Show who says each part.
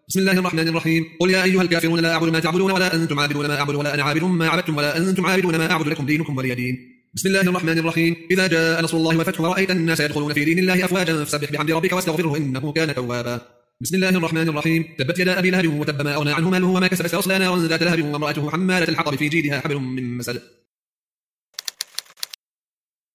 Speaker 1: بسم الله الرحمن الرحيم. قل يا أيها الكافرون لا أعبد ما تعبدون ولا أنتم عابدون ما أعبد ولا أنا عابد ما عبدتم ولا أنتم عابدون ما أعبد لكم دينكم ولي دين. بسم الله الرحمن الرحيم. إذا جاء نصر الله والفتح ورأيت الناس يدخلون في دين الله أفواجا فسبح بحمد ربك واستغفره إنه كان توابا. بسم الله الرحمن الرحيم. تبت يدا أبي لهب وتب ما أغنى عنه ماله وما كسب سيصلى نارا ذات لهب وامرأته حمالة الحطب في جيدها حبل من مسد.